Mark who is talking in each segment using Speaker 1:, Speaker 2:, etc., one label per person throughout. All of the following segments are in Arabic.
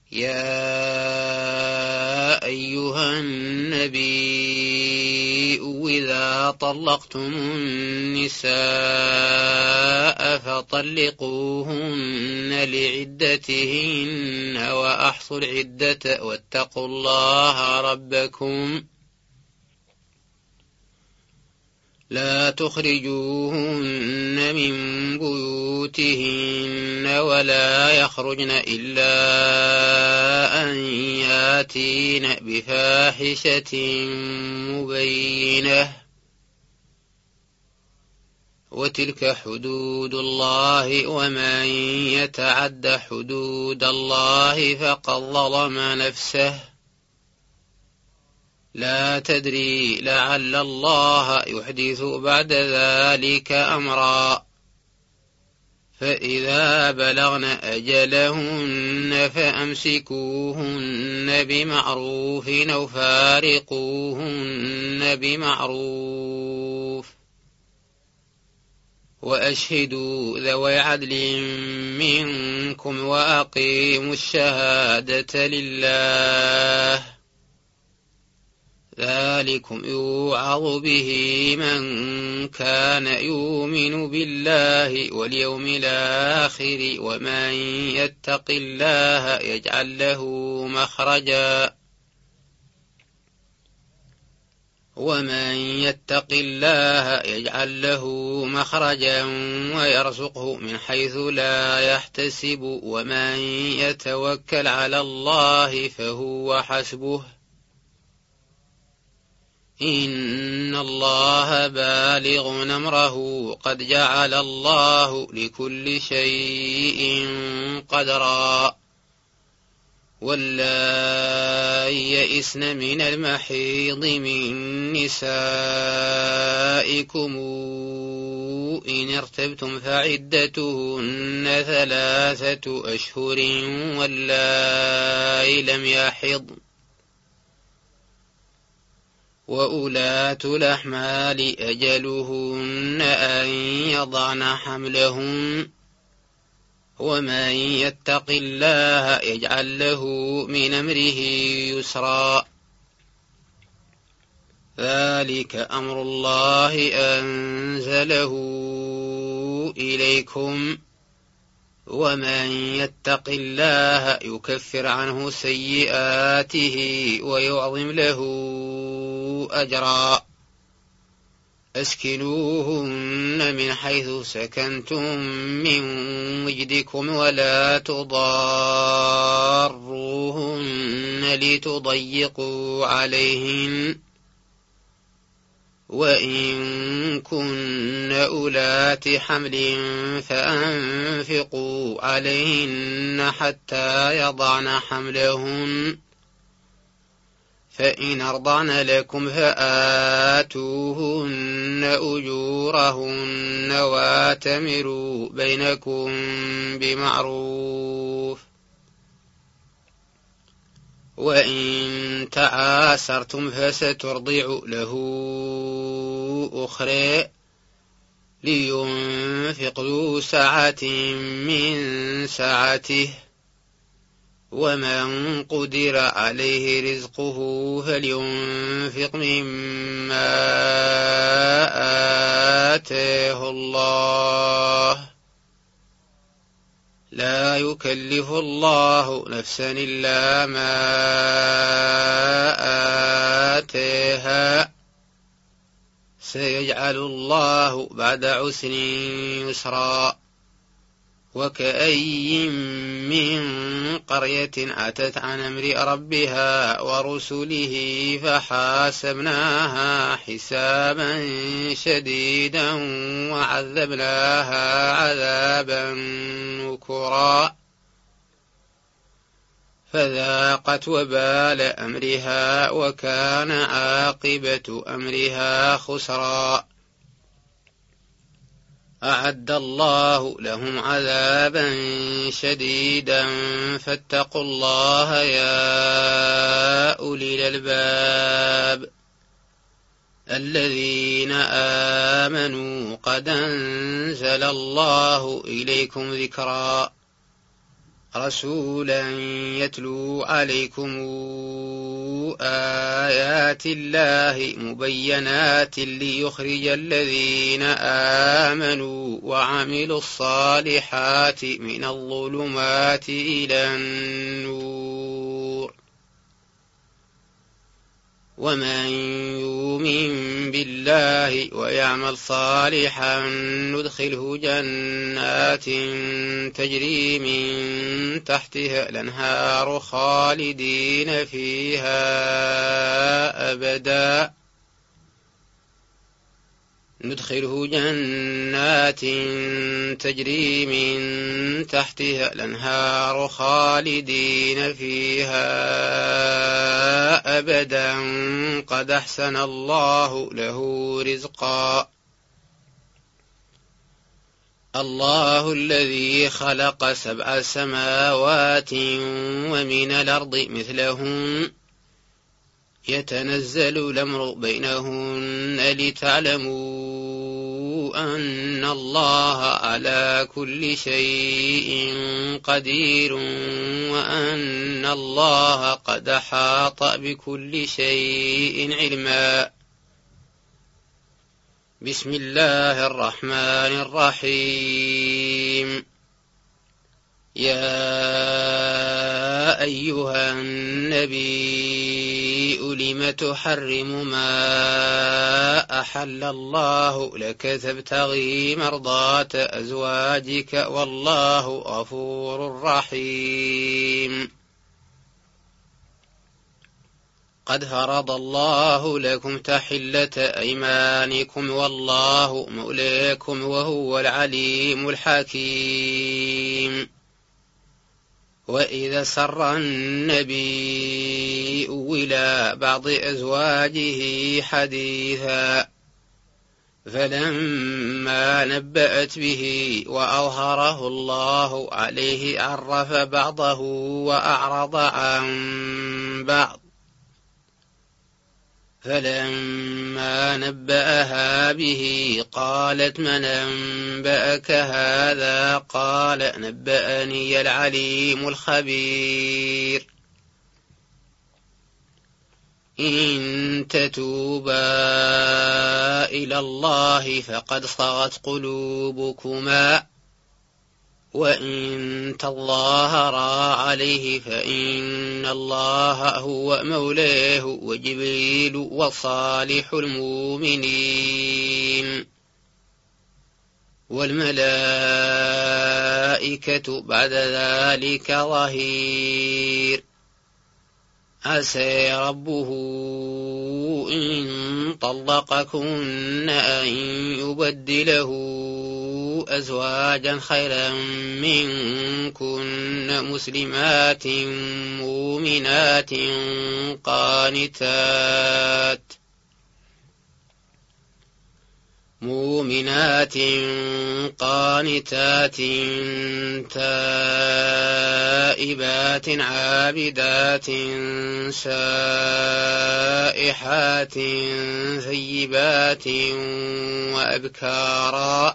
Speaker 1: يا أيها النبي إذا طلقتم النساء فطلقوهن لعدتهن وأحصوا العدة واتقوا الله ربكم لا تخرجوهن من بيوتهن ولا يخرجن إلا أن ياتين بفاحشة مبينة وتلك حدود الله ومن يتعد حدود الله فقد ظلم نفسه لا تدري لعل الله يحدث بعد ذلك أمرا فإذا بلغن أجلهن فأمسكوهن بمعروف أو فارقوهن بمعروف وأشهدوا ذوي عدل منكم وأقيموا الشهادة لله ذلكم يوعظ به من كان يؤمن بالله واليوم الآخر ومن يتق الله يجعل له مخرجا ويرزقه من حيث لا يحتسب ومن يتوكل على الله فهو حسبه إن الله بالغ أمره قد جعل الله لكل شيء قدرا واللائي يئسن من المحيض من نسائكم إن ارتبتم فعدتهن 3 أشهر واللائي لم يحضن وأولاة الأحمال أجلهن أن يضعن حملهن ومن يتق الله يجعل له من أمره يسرا ذلك أمر الله أنزله إليكم ومن يتق الله يكفر عنه سيئاته ويعظم له أجرا أسكنوهن من حيث سكنتم من وجدكم ولا تضاروهن لتضيقوا عليهن وإن كن أولات حمل فأنفقوا عليهن حتى يضعن حملهن فإن أرضعن لكم فآتوهن أجورهن واتمروا بينكم بمعروف وإن تعاسرتم فسترضع له أخرى لينفق ذو سعة من سعته ومن قدر عليه رزقه فلينفق مما آتاه الله لا يكلف الله نفسا إلا ما آتاها سيجعل الله بعد عسر يسرا وكأي من قرية أتت عن أمر ربها ورسله فحاسبناها حسابا شديدا وعذبناها عذابا نكرا فذاقت وبال أمرها وكان عاقبة أمرها خسرا أعد الله لهم عذابا شديدا فاتقوا الله يا أولي الألباب الذين آمنوا قد أنزل الله إليكم ذكرا رسولا يتلو عليكم آيات الله مبينات ليخرج الذين آمنوا وعملوا الصالحات من الظلمات إلى النور ومن يؤمن بالله ويعمل صالحا ندخله جنات تجري من تحتها الأنهار خالدين فيها أبدا ندخله جنات تجري من تحتها الأنهار خالدين فيها أبدا قد أحسن الله له رزقا الله الذي خلق 7 سماوات ومن الأرض مثلهن يتنزل الأمر بينهن لتعلموا أن الله على كل شيء قدير وأن الله قد أحاط بكل شيء علما بسم الله الرحمن الرحيم يا أيها النبي لم تحرم ما أحل الله لك تبتغي مرضات أزواجك والله غفور رحيم قد فرض الله لكم تحلة أيمانكم والله مولاكم وهو العليم الحكيم وإذا سر النبي إلى بعض أزواجه حديثا فلما نبأت به وأظهره الله عليه عرف بعضه وأعرض عن بعض فلما نبأها به قالت من أنبأك هذا قال نبأني العليم الخبير إن تتوبا إلى الله فقد صغت قلوبكما وإن تظاهرا عليه فإن الله هو مولاه وجبريل وصالح المؤمنين والملائكة بعد ذلك ظهير عسى ربه إن طلقكن أن يبدله أزواجا خيرا منكن مسلمات مؤمنات قانتات تائبات عابدات سائحات ثيبات وأبكارا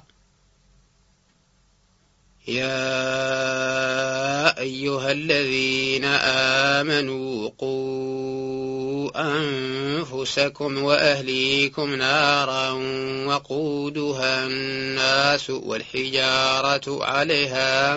Speaker 1: يا أيها الذين آمنوا قوا أنفسكم وأهليكم نارا وقودها الناس والحجارة عليها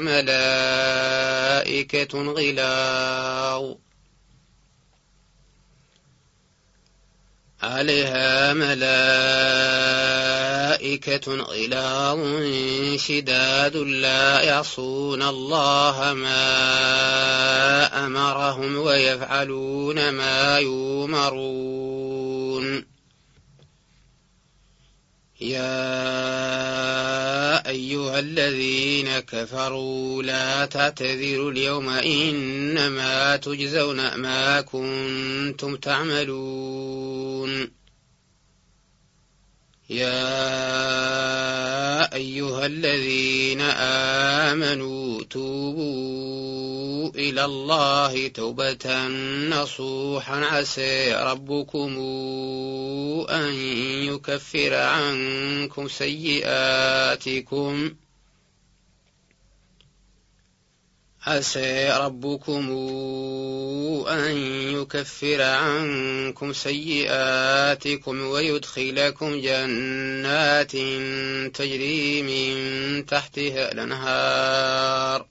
Speaker 1: ملائكة غلاظ شداد لا يعصون الله ما أمرهم ويفعلون ما يؤمرون يا أيها الذين كفروا لا تعتذروا اليوم إنما تجزون ما كنتم تعملون يا أيها الذين آمنوا توبوا إلى الله توبة نصوحا عسى ربكم أن يكفر عنكم عسى ربكم أن يكفر عنكم سيئاتكم ويدخلكم جنات تجري من تحتها الأنهار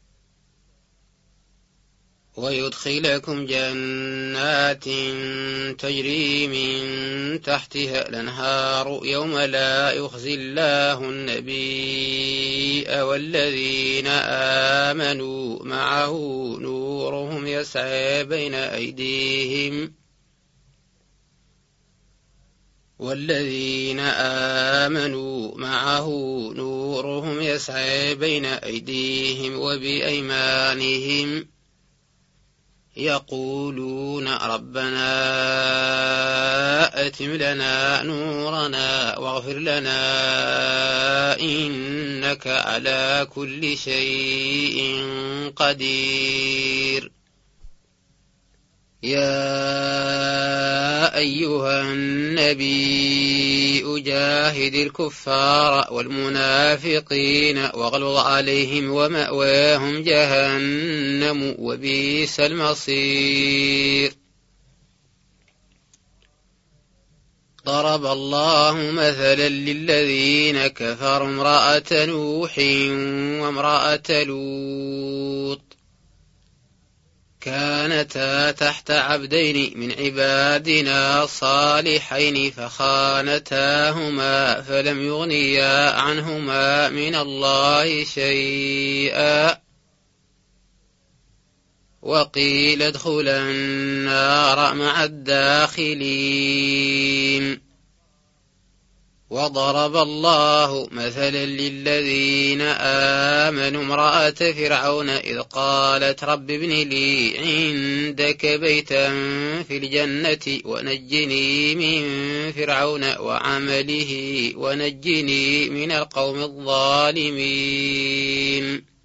Speaker 1: يوم لا يخزي الله النبي والذين آمنوا معه نورهم يسعى بين أيديهم وبأيمانهم يقولون ربنا أتم لنا نورنا واغفر لنا إنك على كل شيء قدير. يا أيها النبي أجاهد الكفار والمنافقين واغلظ عليهم ومأواهم جهنم وبئس المصير. ضرب الله مثلا للذين كفروا امرأة نوح وامرأة لوط كانتا تحت عبدين من عبادنا صالحين فخانتاهما فلم يغنيا عنهما من الله شيئا وقيل ادخلا النار مع الداخلين. وضرب الله مثلا للذين آمنوا امرأة فرعون إذ قالت رب ابن لي عندك بيتا في الجنة ونجني من فرعون وعمله ونجني من القوم الظالمين.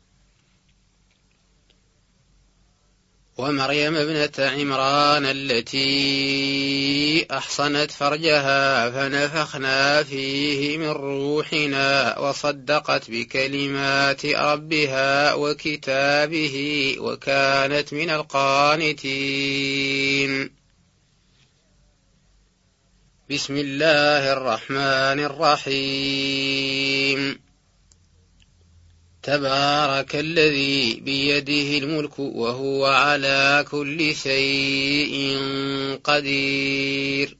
Speaker 1: ومريم ابنة عمران التي أحصنت فرجها فنفخنا فيه من روحنا وصدقت بكلمات ربها وكتابه وكانت من القانتين. بسم الله الرحمن الرحيم. تبارك الذي بيده الملك وهو على كل شيء قدير.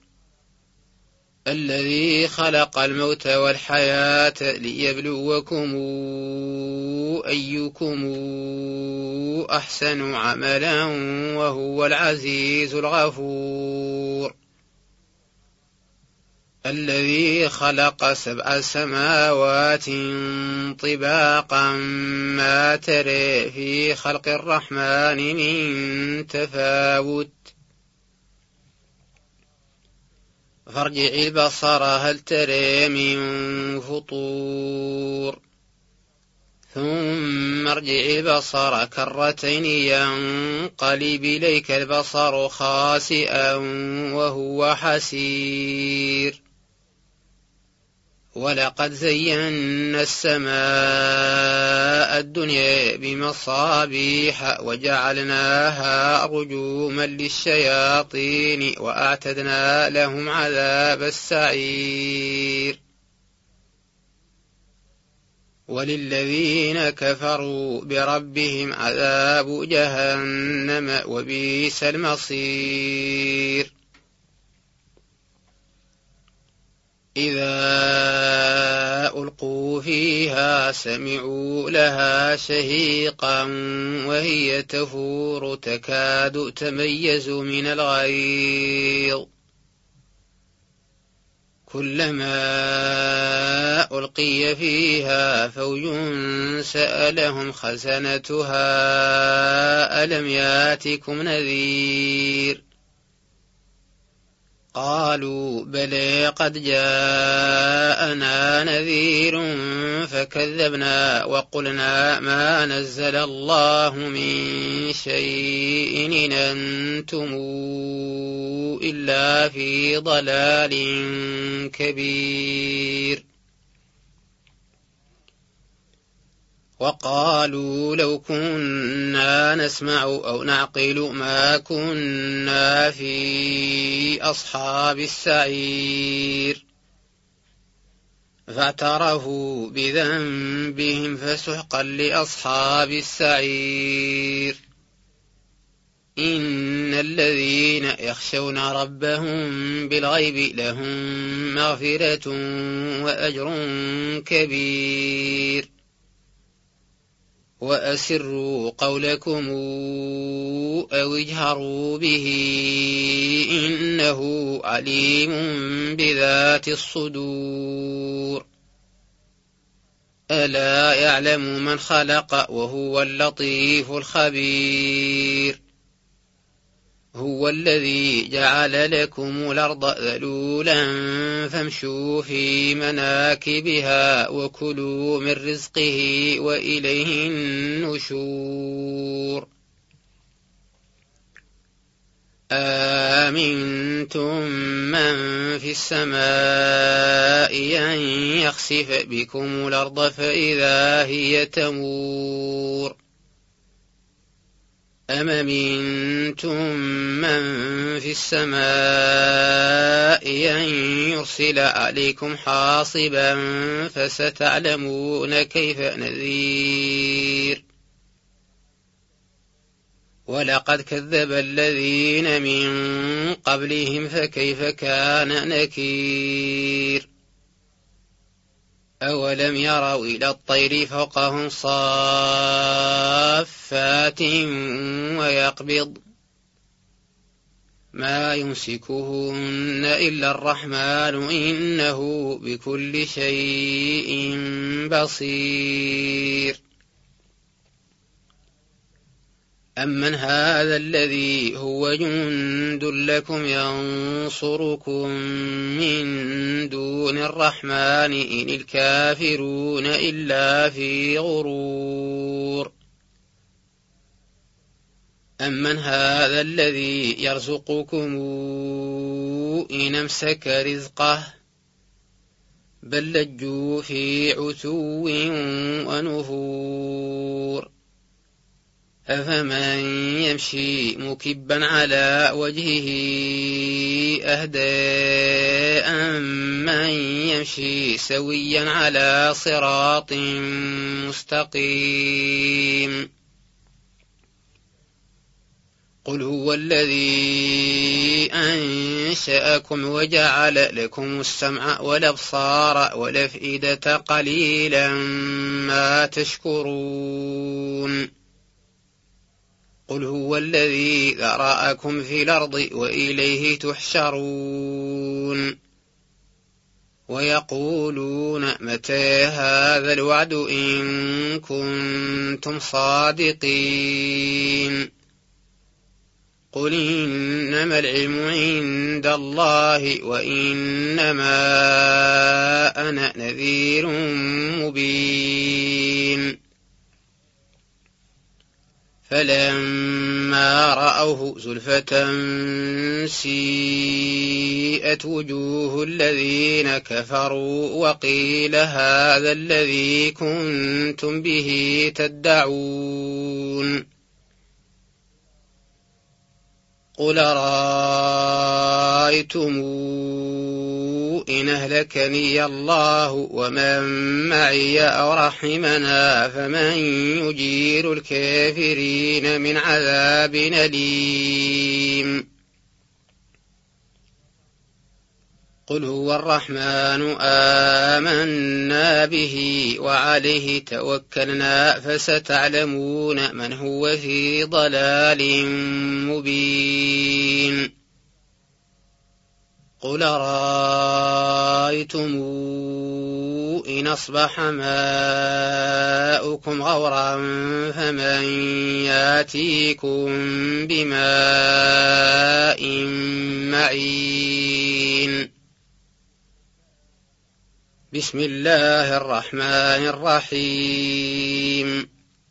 Speaker 1: الذي خلق الموت والحياة ليبلوكم أيكم أحسن عملا وهو العزيز الغفور. الذي خلق 7 سماوات طباقا ما ترى في خلق الرحمن من تفاوت فارجع البصر هل ترى من فطور ثم ارجع البصر كرتين ينقلب إليك البصر خاسئا وهو حسير. ولقد زينا السماء الدنيا بمصابيح وجعلناها رجوما للشياطين وأعتدنا لهم عذاب السعير. وللذين كفروا بربهم عذاب جهنم وبئس المصير. إذا ألقوا فيها سمعوا لها شهيقا وهي تفور تكاد تميز من الغيظ كلما ألقي فيها فوج سألهم خزنتها ألم ياتكم نذير قالوا بلى قد جاءنا نذير فكذبنا وقلنا ما نزل الله من شيء إن أنتم إلا في ضلال كبير. وقالوا لو كنا نسمع أو نعقل ما كنا في أصحاب السعير فاعترفوا بذنبهم فسحقا لأصحاب السعير إن الذين يخشون ربهم بالغيب لهم مغفرة وأجر كبير وأسروا قولكم أو اجهروا به إنه عليم بذات الصدور ألا يعلم من خلق وهو اللطيف الخبير هو الذي جعل لكم الأرض ذلولا فامشوا في مناكبها وكلوا من رزقه وإليه النشور آمنتم من في السماء أن يخسف بكم الأرض فإذا هي تمور أم أمنتم من في السماء أن يرسل عليكم حاصبا فستعلمون كيف نذير ولقد كذب الذين من قبلهم فكيف كان نكير أولم يروا إلى الطير فوقهم صافات ويقبض ما يمسكهن إلا الرحمن إنه بكل شيء بصير أمن هذا الذي هو جند لكم ينصركم من دون الرحمن إن الكافرون إلا في غرور أمن هذا الذي يرزقكم إن أمسك رزقه بل لجوا في عتو ونفور أفمن يمشي مكبا على وجهه أهدى أمن يمشي سويا على صراط مستقيم قل هو الذي أنشأكم وجعل لكم السمع والأبصار والأفئدة قليلا ما تشكرون قل هو الذي ذرأكم في الأرض وإليه تحشرون ويقولون متى هذا الوعد إن كنتم صادقين قل إنما العلم عند الله وإنما أنا نذير مبين فلما رأوه زلفة سيئت وجوه الذين كفروا وقيل هذا الذي كنتم به تدعون قل رأيتم إن أهلكني الله ومن معي أو رحمنا فمن يجير الكافرين من عذاب أليم قل هو الرحمن آمنا به وعليه توكلنا فستعلمون من هو في ضلال مبين قل رأيتم إن أصبح ماؤكم غورا فمن ياتيكم بماء معين بسم الله الرحمن الرحيم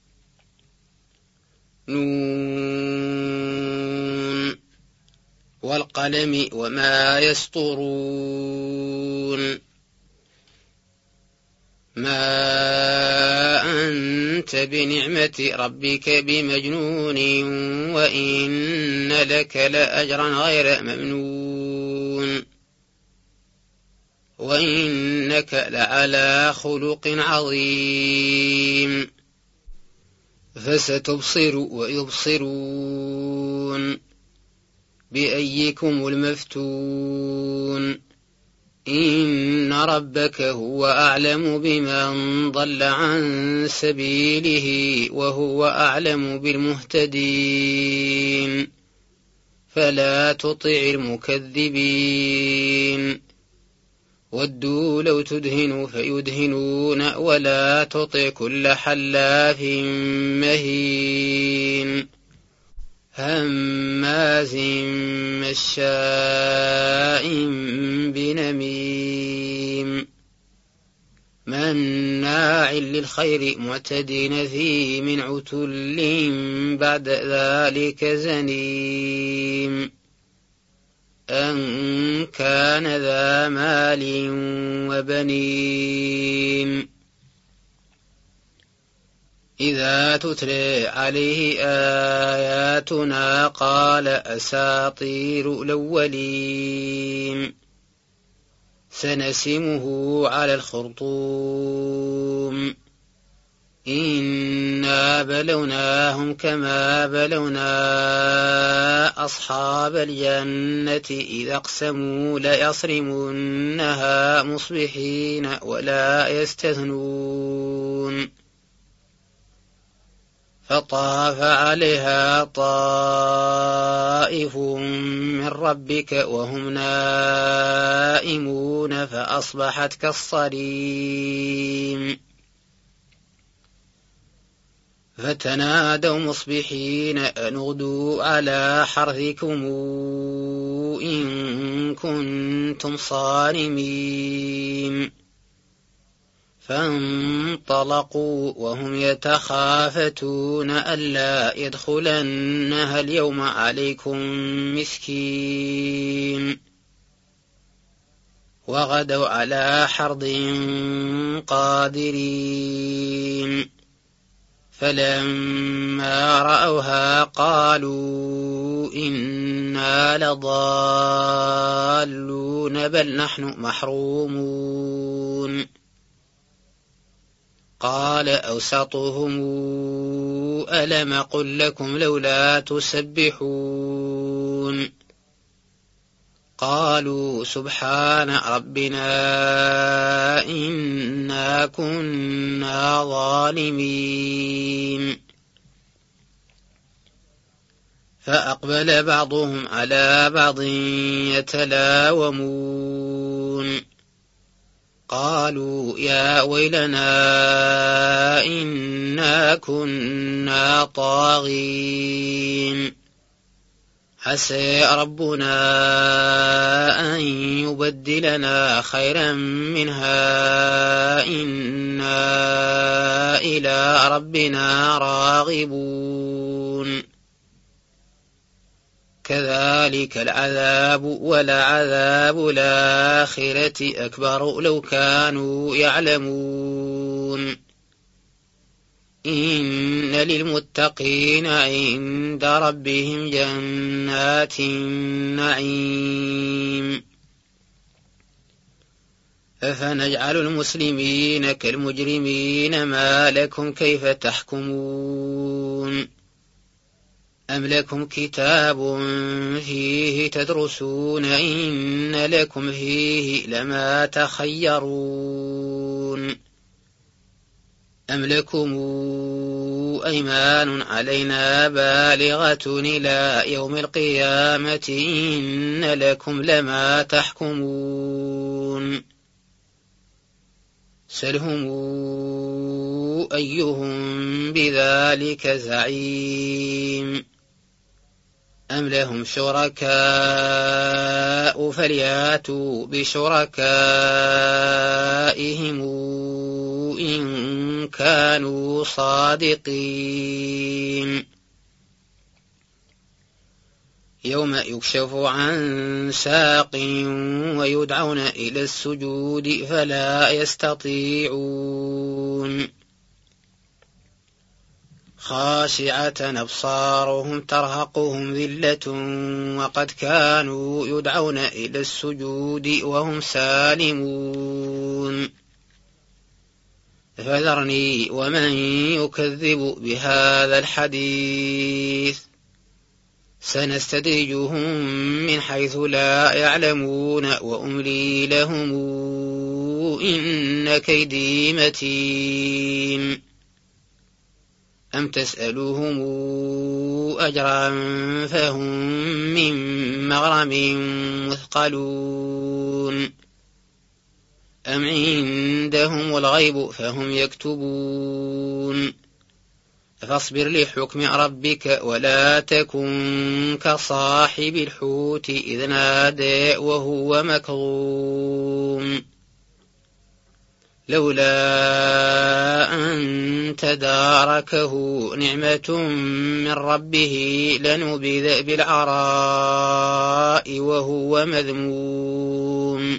Speaker 1: نون والقلم وما يسطرون ما أنت بنعمة ربك بمجنون وإن لك لأجرا غير ممنون وإنك لعلى خلق عظيم فستبصر ويبصرون بأيكم المفتون إن ربك هو أعلم بمن ضل عن سبيله وهو أعلم بالمهتدين فلا تطع المكذبين ودوا لو تدهن فيدهنون ولا تطع كل حلاف مهين هماز مشاء بنميم مناع للخير معتد نثيم عتل بعد ذلك زنيم أن كان ذا مال وبنين إذا تتلى عليه آياتنا قال أساطير الأولين سنسمه على الخرطوم إنا بلوناهم كما بلونا أصحاب الجنة إذا اقسموا ليصرمنها مصبحين ولا يستثنون فطاف عليها طائف من ربك وهم نائمون فأصبحت كالصريم فتنادوا مصبحين أن اغدوا على حرثكم إن كنتم صارمين فانطلقوا وهم يتخافتون ألا يدخلنها اليوم عليكم مسكين وغدوا على حرد قادرين فلما رأوها قالوا إنا لضالون بل نحن محرومون قال أوسطهم ألم قل لكم لولا تسبحون قالوا سبحان ربنا إنا كنا ظالمين فأقبل بعضهم على بعض يتلاومون قالوا يا ويلنا إنا كنا طاغين عسى ربنا أن يبدلنا خيرا منها إنا إلى ربنا راغبون كذلك العذاب ولعذاب الآخرة أكبر لو كانوا يعلمون إن للمتقين عند ربهم جنات النعيم أفنجعل المسلمين كالمجرمين ما لكم كيف تحكمون أم لكم كتاب فيه تدرسون إن لكم فيه لما تخيرون أم لكم أيمان علينا بالغة إلى يوم القيامة إن لكم لما تحكمون سلهم أيهم بذلك زعيم أم لهم شركاء فلياتوا بشركائهم إن كانوا صادقين يوم يكشف عن ساق ويدعون إلى السجود فلا يستطيعون خاشعة أبصارهم ترهقهم ذلة وقد كانوا يدعون إلى السجود وهم سالمون فذرني ومن يكذب بهذا الحديث سنستدرجهم من حيث لا يعلمون وأملي لهم إن كيدي متين أم تسألهم أجرا فهم من مغرم مثقلون أم عندهم الغيب فهم يكتبون فاصبر لحكم ربك ولا تكن كصاحب الحوت إذ نادى وهو مكظوم لولا أن تداركه نعمة من ربه لنبذ بالعراء وهو مذموم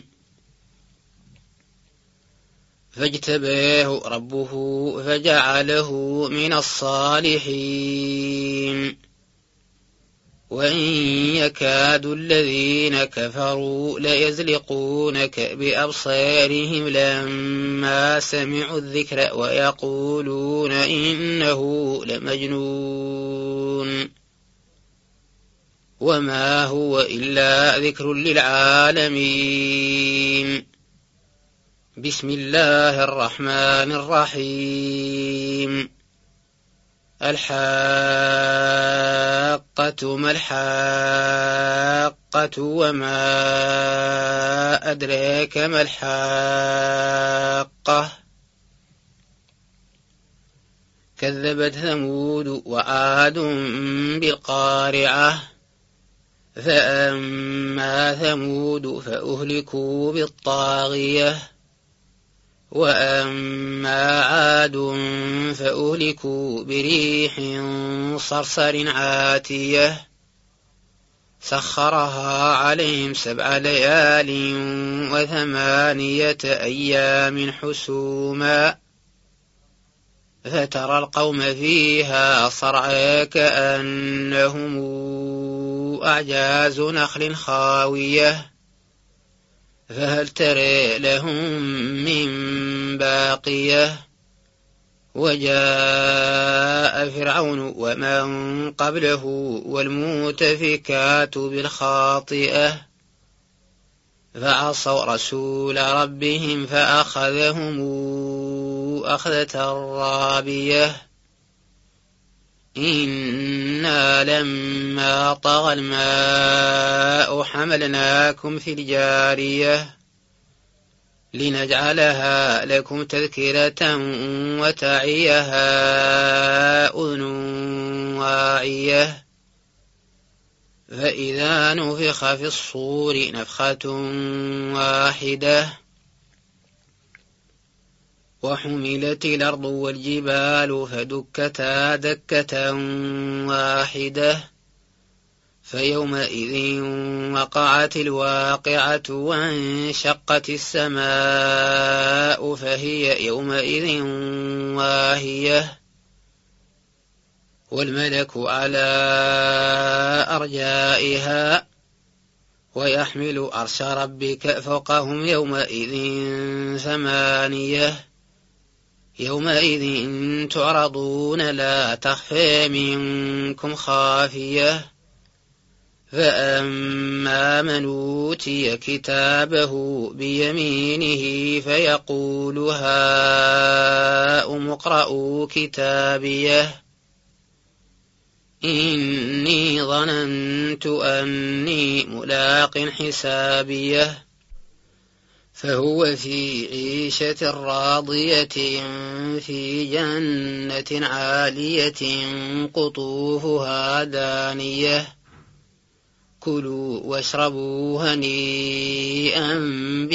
Speaker 1: فاجتباه ربه فجعله من الصالحين وإن يكاد الذين كفروا ليزلقونك بأبصارهم لما سمعوا الذكر ويقولون إنه لمجنون وما هو إلا ذكر للعالمين بسم الله الرحمن الرحيم الحاقة ما الحاقة وما أدراك ما الحاقة كذبت ثمود وعاد بالقارعة فأما ثمود فأهلكوا بالطاغية وأما عاد فأهلكوا بريح صرصر عاتية سخرها عليهم 7 ليال و8 أيام حسوما فترى القوم فيها صرعى كأنهم أعجاز نخل خاوية فهل ترى لهم من باقية وجاء فرعون ومن قبله والمؤتفكات بالخاطئة فعصوا رسول ربهم فأخذهم أخذة رابية إنا لما طغى الماء حملناكم في الجارية لنجعلها لكم تذكرة وتعيها أذن واعية فإذا نفخ في الصور نفخة واحدة وحملت الأرض والجبال فدكتا دكة واحدة فيومئذ وقعت الواقعة وانشقت السماء فهي يومئذ واهية والملك على أرجائها ويحمل عرش ربك فوقهم يومئذ 8 يومئذ تعرضون لا تخفى منكم خافية فأما من أوتي كتابه بيمينه فيقول هاؤم اقرءوا كتابيه إني ظننت أني ملاق حسابيه فهو في عيشة راضية في جنة عالية قطوفها دانية كلوا واشربوا هنيئا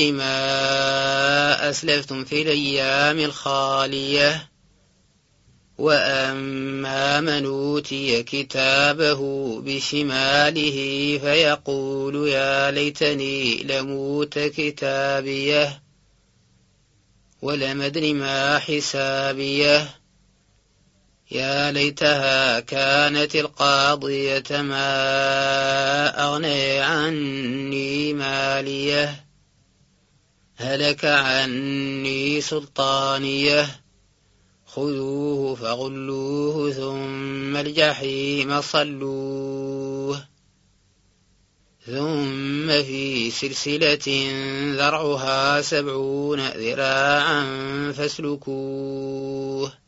Speaker 1: بما أسلفتم في الأيام الخالية وأما من أوتي كتابه بشماله فيقول يا ليتني لموت كتابيه ولم أدر ما حسابيه يا ليتها كانت القاضية ما أغني عني ماليه هلك عني سلطانيه خذوه فغلوه ثم الجحيم صلوه ثم في سلسلة ذرعها 70 ذراعا فاسلكوه